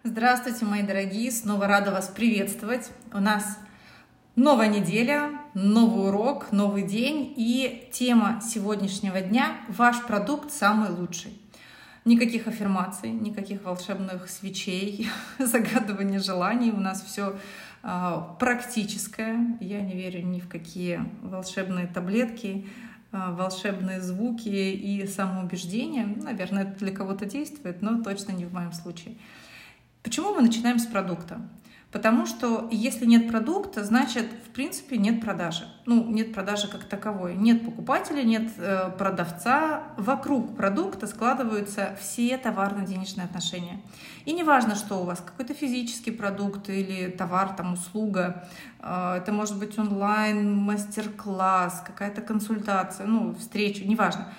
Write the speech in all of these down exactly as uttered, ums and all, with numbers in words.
Здравствуйте, мои дорогие! Снова рада вас приветствовать. У нас новая неделя, новый урок, новый день. И тема сегодняшнего дня – ваш продукт самый лучший. Никаких аффирмаций, никаких волшебных свечей, загадывания желаний. У нас все практическое. Я не верю ни в какие волшебные таблетки, волшебные звуки и самоубеждение. Наверное, это для кого-то действует, но точно не в моем случае. Почему мы начинаем с продукта? Потому что если нет продукта, значит, в принципе, нет продажи. Ну, нет продажи как таковой. Нет покупателя, нет э, продавца. Вокруг продукта складываются все товарно-денежные отношения. И неважно, что у вас, какой-то физический продукт или товар, там, услуга. Э, это может быть онлайн, мастер-класс, какая-то консультация, ну, встреча, неважно.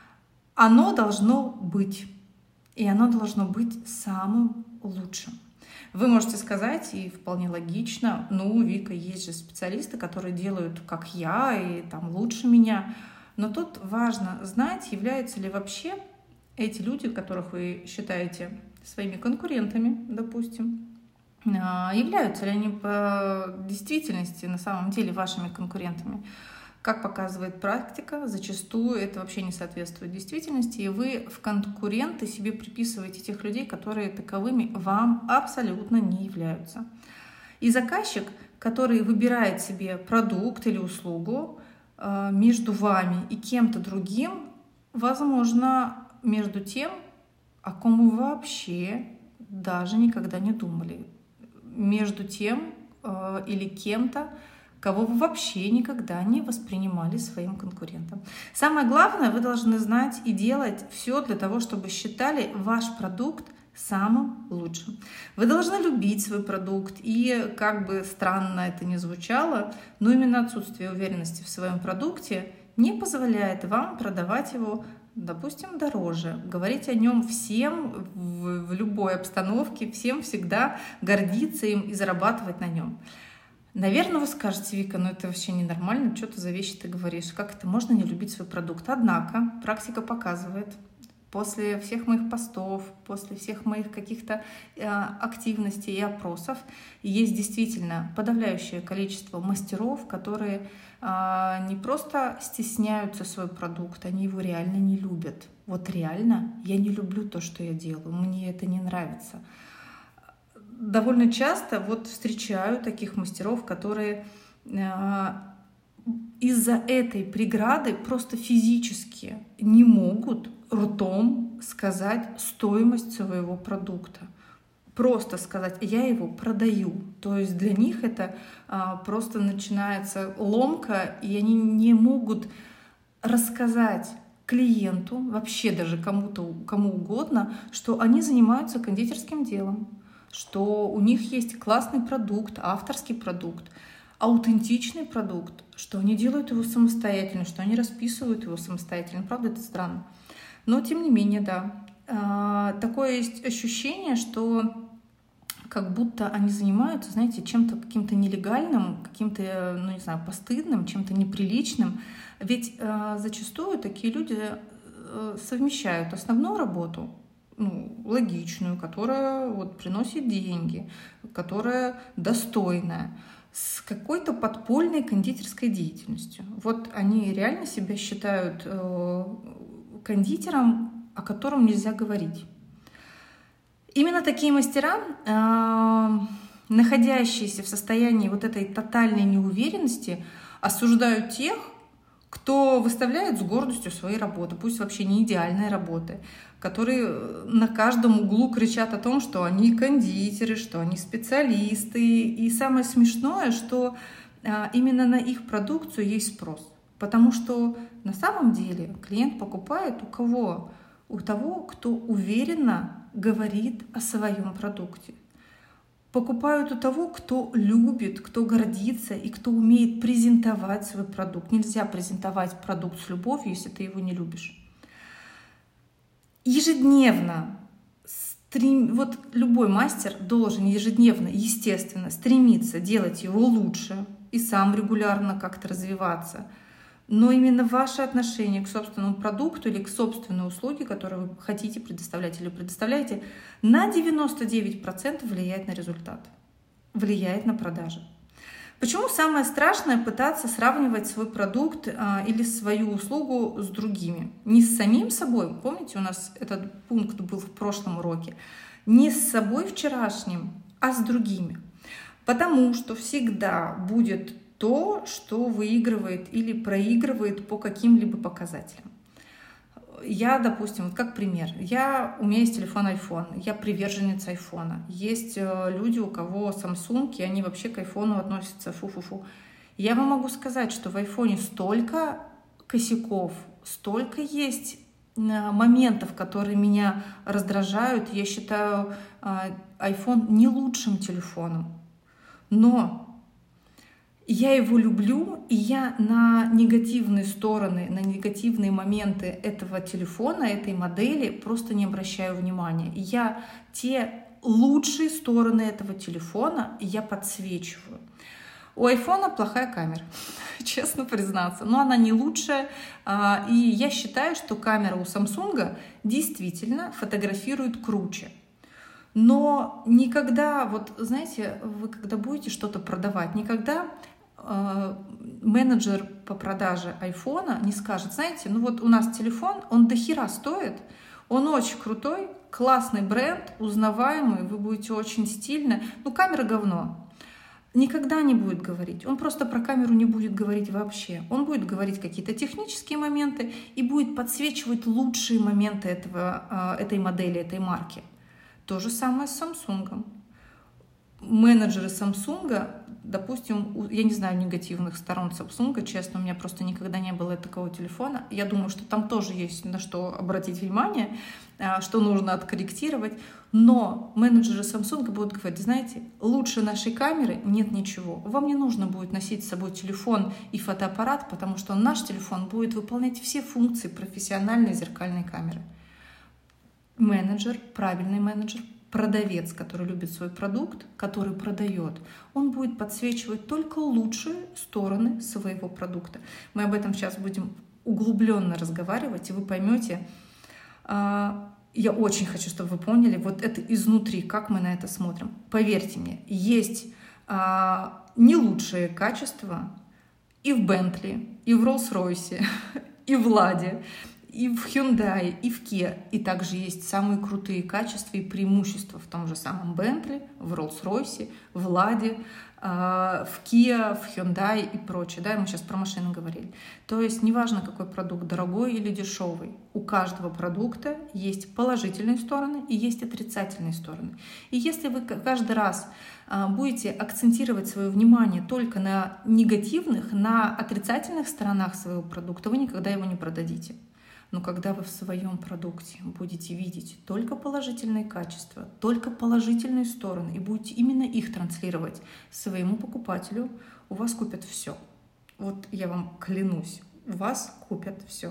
Оно должно быть. И оно должно быть самым лучшим. Вы можете сказать, и вполне логично, ну, Вика, есть же специалисты, которые делают, как я, и там лучше меня. Но тут важно знать, являются ли вообще эти люди, которых вы считаете своими конкурентами, допустим, являются ли они по действительности на самом деле вашими конкурентами. Как показывает практика, зачастую это вообще не соответствует действительности, и вы в конкуренты себе приписываете тех людей, которые таковыми вам абсолютно не являются. И заказчик, который выбирает себе продукт или услугу между вами и кем-то другим, возможно, между тем, о ком вы вообще даже никогда не думали, между тем или кем-то, кого вы вообще никогда не воспринимали своим конкурентом. Самое главное, вы должны знать и делать все для того, чтобы считали ваш продукт самым лучшим. Вы должны любить свой продукт, и как бы странно это ни звучало, но именно отсутствие уверенности в своем продукте не позволяет вам продавать его, допустим, дороже, говорить о нем всем в, в любой обстановке, всем всегда гордиться им и зарабатывать на нем. Наверное, вы скажете, Вика, ну это вообще ненормально, что ты за вещи ты говоришь, как это можно не любить свой продукт? Однако практика показывает, после всех моих постов, после всех моих каких-то э, активностей и опросов, есть действительно подавляющее количество мастеров, которые э, не просто стесняются свой продукт, они его реально не любят. Вот реально я не люблю то, что я делаю, мне это не нравится. Довольно часто вот встречаю таких мастеров, которые э, из-за этой преграды просто физически не могут ртом сказать стоимость своего продукта. Просто сказать, я его продаю. То есть для них это э, просто начинается ломка, и они не могут рассказать клиенту, вообще даже кому-то, кому угодно, что они занимаются кондитерским делом, что у них есть классный продукт, авторский продукт, аутентичный продукт, что они делают его самостоятельно, что они расписывают его самостоятельно. Правда, это странно. Но, тем не менее, да. Такое есть ощущение, что как будто они занимаются, знаете, чем-то каким-то нелегальным, каким-то, ну не знаю, постыдным, чем-то неприличным. Ведь зачастую такие люди совмещают основную работу, ну, логичную, которая вот приносит деньги, которая достойная, с какой-то подпольной кондитерской деятельностью. Вот они реально себя считают э, кондитером, о котором нельзя говорить. Именно такие мастера, э, находящиеся в состоянии вот этой тотальной неуверенности, осуждают тех, кто выставляет с гордостью свои работы, пусть вообще не идеальные работы, которые на каждом углу кричат о том, что они кондитеры, что они специалисты. И самое смешное, что именно на их продукцию есть спрос. Потому что на самом деле клиент покупает у кого? У того, кто уверенно говорит о своем продукте. Покупают у того, кто любит, кто гордится и кто умеет презентовать свой продукт. Нельзя презентовать продукт с любовью, если ты его не любишь. Ежедневно, стрем... вот любой мастер должен ежедневно, естественно, стремиться делать его лучше и сам регулярно как-то развиваться. но именно ваше отношение к собственному продукту или к собственной услуге, которую вы хотите предоставлять или предоставляете, на девяносто девять процентов влияет на результат, влияет на продажи. Почему самое страшное пытаться сравнивать свой продукт а, или свою услугу с другими? Не с самим собой, помните, у нас этот пункт был в прошлом уроке, не с собой вчерашним, а с другими. Потому что всегда будет то, что выигрывает или проигрывает по каким-либо показателям. Я, допустим, вот как пример, я, у меня есть телефон iPhone, я приверженец iPhone. Есть люди, у кого Samsung, и они вообще к iPhone относятся фу-фу-фу. Я вам могу сказать, что в iPhone столько косяков, столько есть моментов, которые меня раздражают. Я считаю iPhone не лучшим телефоном. Но я его люблю, и я на негативные стороны, на негативные моменты этого телефона, этой модели просто не обращаю внимания. Я те лучшие стороны этого телефона я подсвечиваю. У айфона плохая камера, честно признаться, но она не лучшая. И я считаю, что камера у Samsung действительно фотографирует круче. Но никогда, вот знаете, вы когда будете что-то продавать, никогда э, менеджер по продаже айфона не скажет, знаете, ну вот у нас телефон, он дохера стоит, он очень крутой, классный бренд, узнаваемый, вы будете очень стильны, ну камера говно. Никогда не будет говорить, он просто про камеру не будет говорить вообще. Он будет говорить какие-то технические моменты и будет подсвечивать лучшие моменты этого, э, этой модели, этой марки. То же самое с Samsung. Менеджеры Samsung, допустим, я не знаю негативных сторон Samsung, честно, у меня просто никогда не было такого телефона. Я думаю, что там тоже есть на что обратить внимание, что нужно откорректировать. Но менеджеры Samsung будут говорить, знаете, лучше нашей камеры нет ничего. Вам не нужно будет носить с собой телефон и фотоаппарат, потому что наш телефон будет выполнять все функции профессиональной зеркальной камеры. Менеджер, правильный менеджер, продавец, который любит свой продукт, который продает, он будет подсвечивать только лучшие стороны своего продукта. Мы об этом сейчас будем углубленно разговаривать, и вы поймете, я очень хочу, чтобы вы поняли, вот это изнутри, как мы на это смотрим. Поверьте мне, есть не лучшие качества и в Bentley, и в Rolls-Royce, и в Ладе, и в Hyundai, и в Kia. И также есть самые крутые качества и преимущества в том же самом Bentley, в Rolls-Royce, в Ладе, в Kia, в Hyundai и прочее. Да, мы сейчас про машины говорили. То есть неважно, какой продукт, дорогой или дешевый, у каждого продукта есть положительные стороны и есть отрицательные стороны. И если вы каждый раз будете акцентировать свое внимание только на негативных, на отрицательных сторонах своего продукта, вы никогда его не продадите. Но когда вы в своем продукте будете видеть только положительные качества, только положительные стороны и будете именно их транслировать своему покупателю, у вас купят все. Вот я вам клянусь, у вас купят все.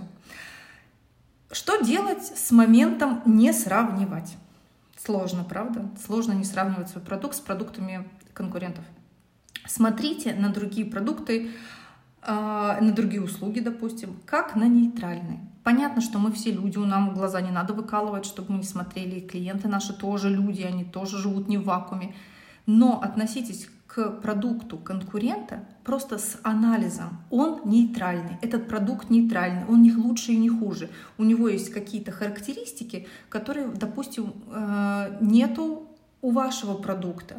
Что делать с моментом не сравнивать? Сложно, правда? Сложно не сравнивать свой продукт с продуктами конкурентов. Смотрите на другие продукты, на другие услуги, допустим, как на нейтральные. Понятно, что мы все люди, у нас глаза не надо выкалывать, чтобы мы не смотрели, и клиенты наши тоже люди, они тоже живут не в вакууме. Но относитесь к продукту конкурента просто с анализом. Он нейтральный, этот продукт нейтральный, он не лучше и не хуже. У него есть какие-то характеристики, которые, допустим, нету у вашего продукта.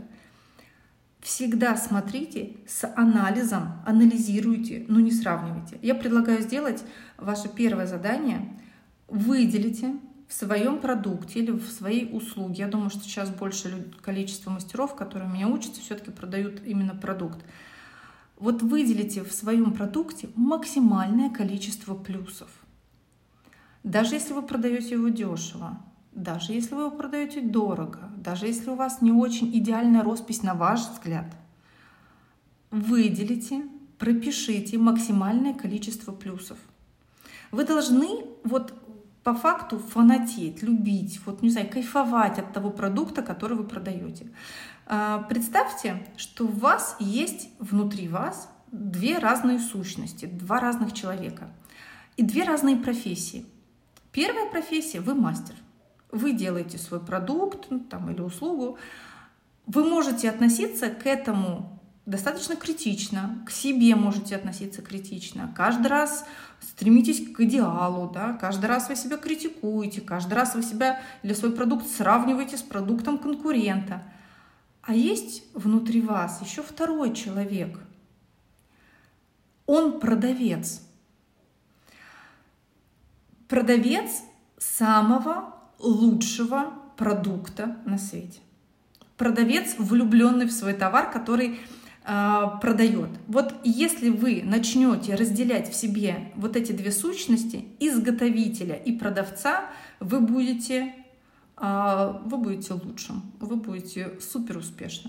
Всегда смотрите с анализом, анализируйте, но не сравнивайте. Я предлагаю сделать ваше первое задание. Выделите в своем продукте или в своей услуге. Я думаю, что сейчас больше количество мастеров, которые у меня учатся, все-таки продают именно продукт. Вот выделите в своем продукте максимальное количество плюсов. Даже если вы продаете его дешево, даже если вы его продаете дорого, даже если у вас не очень идеальная роспись на ваш взгляд, выделите, пропишите максимальное количество плюсов. Вы должны вот по факту фанатеть, любить, вот не знаю, кайфовать от того продукта, который вы продаете. Представьте, что у вас есть внутри вас две разные сущности, два разных человека и две разные профессии. Первая профессия — вы мастер. Вы делаете свой продукт, ну, там, или услугу. Вы можете относиться к этому достаточно критично, к себе можете относиться критично. Каждый раз стремитесь к идеалу, да? Каждый раз вы себя критикуете, каждый раз вы себя или свой продукт сравниваете с продуктом конкурента. А есть внутри вас еще второй человек. Он продавец. Продавец самого лучшего продукта на свете. Продавец, влюбленный в свой товар, который э, продает. Вот если вы начнете разделять в себе вот эти две сущности, изготовителя и продавца, вы будете, э, вы будете лучшим, вы будете супер успешным.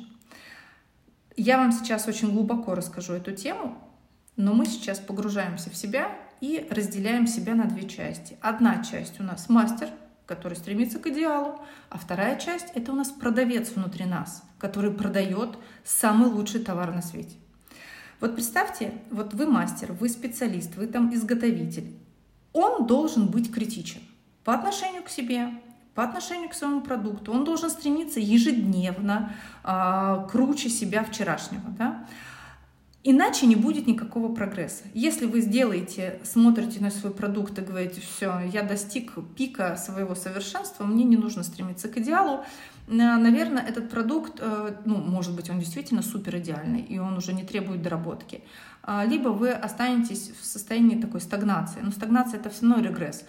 Я вам сейчас очень глубоко расскажу эту тему, но мы сейчас погружаемся в себя и разделяем себя на две части. Одна часть у нас мастер, который стремится к идеалу, а вторая часть — это у нас продавец внутри нас, который продает самый лучший товар на свете. Вот представьте, вот вы мастер, вы специалист, вы там изготовитель. Он должен быть критичен по отношению к себе, по отношению к своему продукту. Он должен стремиться ежедневно э, круче себя вчерашнего, да? Иначе не будет никакого прогресса. Если вы сделаете, смотрите на свой продукт и говорите: все, я достиг пика своего совершенства, мне не нужно стремиться к идеалу, наверное, этот продукт, ну, может быть, он действительно супер идеальный, и он уже не требует доработки. Либо вы останетесь в состоянии такой стагнации. Но стагнация — это все равно регресс.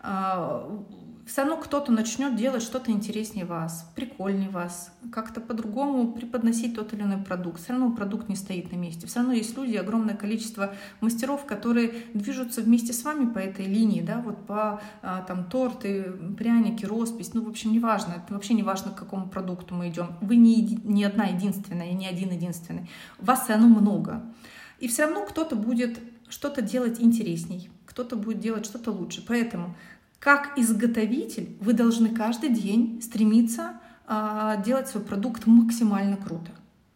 Все равно кто-то начнет делать что-то интереснее вас, прикольнее вас, как-то по-другому преподносить тот или иной продукт. Все равно продукт не стоит на месте. Все равно есть люди, огромное количество мастеров, которые движутся вместе с вами по этой линии, да, вот по там торты, пряники, роспись, ну, в общем, неважно, это вообще не важно, к какому продукту мы идем. Вы не, не одна единственная, и не один единственный. Вас все равно много. И все равно кто-то будет что-то делать интересней, кто-то будет делать что-то лучше. Поэтому как изготовитель вы должны каждый день стремиться э, делать свой продукт максимально круто.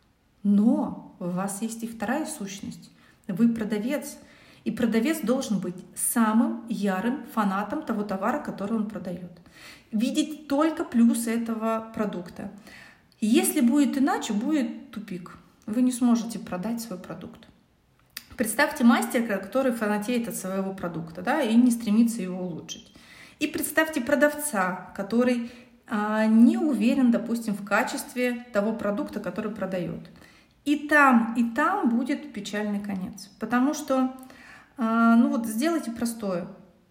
Но у вас есть и вторая сущность. Вы продавец. И продавец должен быть самым ярым фанатом того товара, который он продает. Видеть только плюсы этого продукта. Если будет иначе, будет тупик. Вы не сможете продать свой продукт. Представьте мастера, который фанатеет от своего продукта, да, и не стремится его улучшить. И представьте продавца, который а, не уверен, допустим, в качестве того продукта, который продает. И там, и там будет печальный конец. Потому что, а, ну вот, сделайте простое,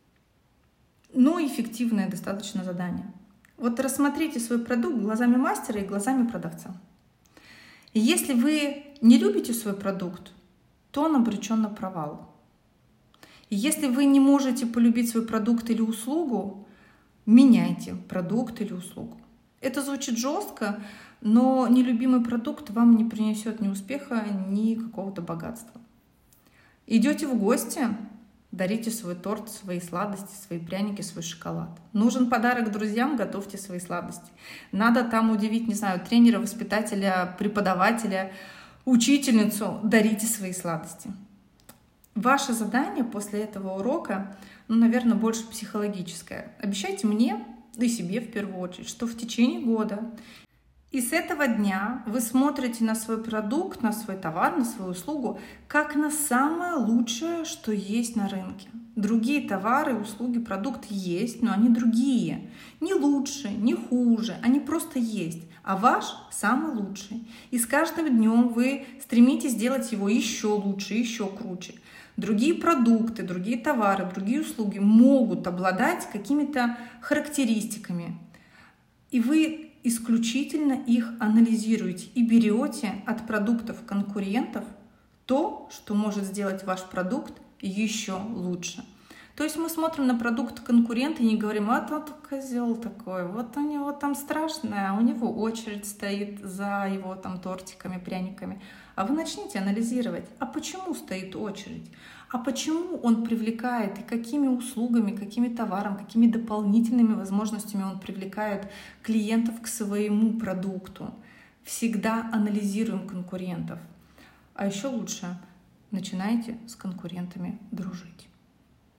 но эффективное достаточно задание. Вот рассмотрите свой продукт глазами мастера и глазами продавца. И если вы не любите свой продукт, то он обречен на провал. Если вы не можете полюбить свой продукт или услугу, меняйте продукт или услугу. Это звучит жестко, но нелюбимый продукт вам не принесет ни успеха, ни какого-то богатства. Идете в гости, дарите свой торт, свои сладости, свои пряники, свой шоколад. Нужен подарок друзьям, готовьте свои сладости. Надо там удивить, не знаю, тренера, воспитателя, преподавателя, учительницу, дарите свои сладости. Ваше задание после этого урока, ну, наверное, больше психологическое. Обещайте мне, да и себе в первую очередь, что в течение года и с этого дня вы смотрите на свой продукт, на свой товар, на свою услугу, как на самое лучшее, что есть на рынке. Другие товары, услуги, продукты есть, но они другие. Не лучше, не хуже, они просто есть. А ваш самый лучший. И с каждым днем вы стремитесь сделать его еще лучше, еще круче. Другие продукты, другие товары, другие услуги могут обладать какими-то характеристиками. И вы исключительно их анализируете и берете от продуктов конкурентов то, что может сделать ваш продукт еще лучше. То есть мы смотрим на продукт конкурента и не говорим: а тот козел такой, вот у него там страшное, у него очередь стоит за его там тортиками, пряниками. А вы начните анализировать, а почему стоит очередь, а почему он привлекает и какими услугами, какими товарами, какими дополнительными возможностями он привлекает клиентов к своему продукту. Всегда анализируем конкурентов. А еще лучше начинайте с конкурентами дружить.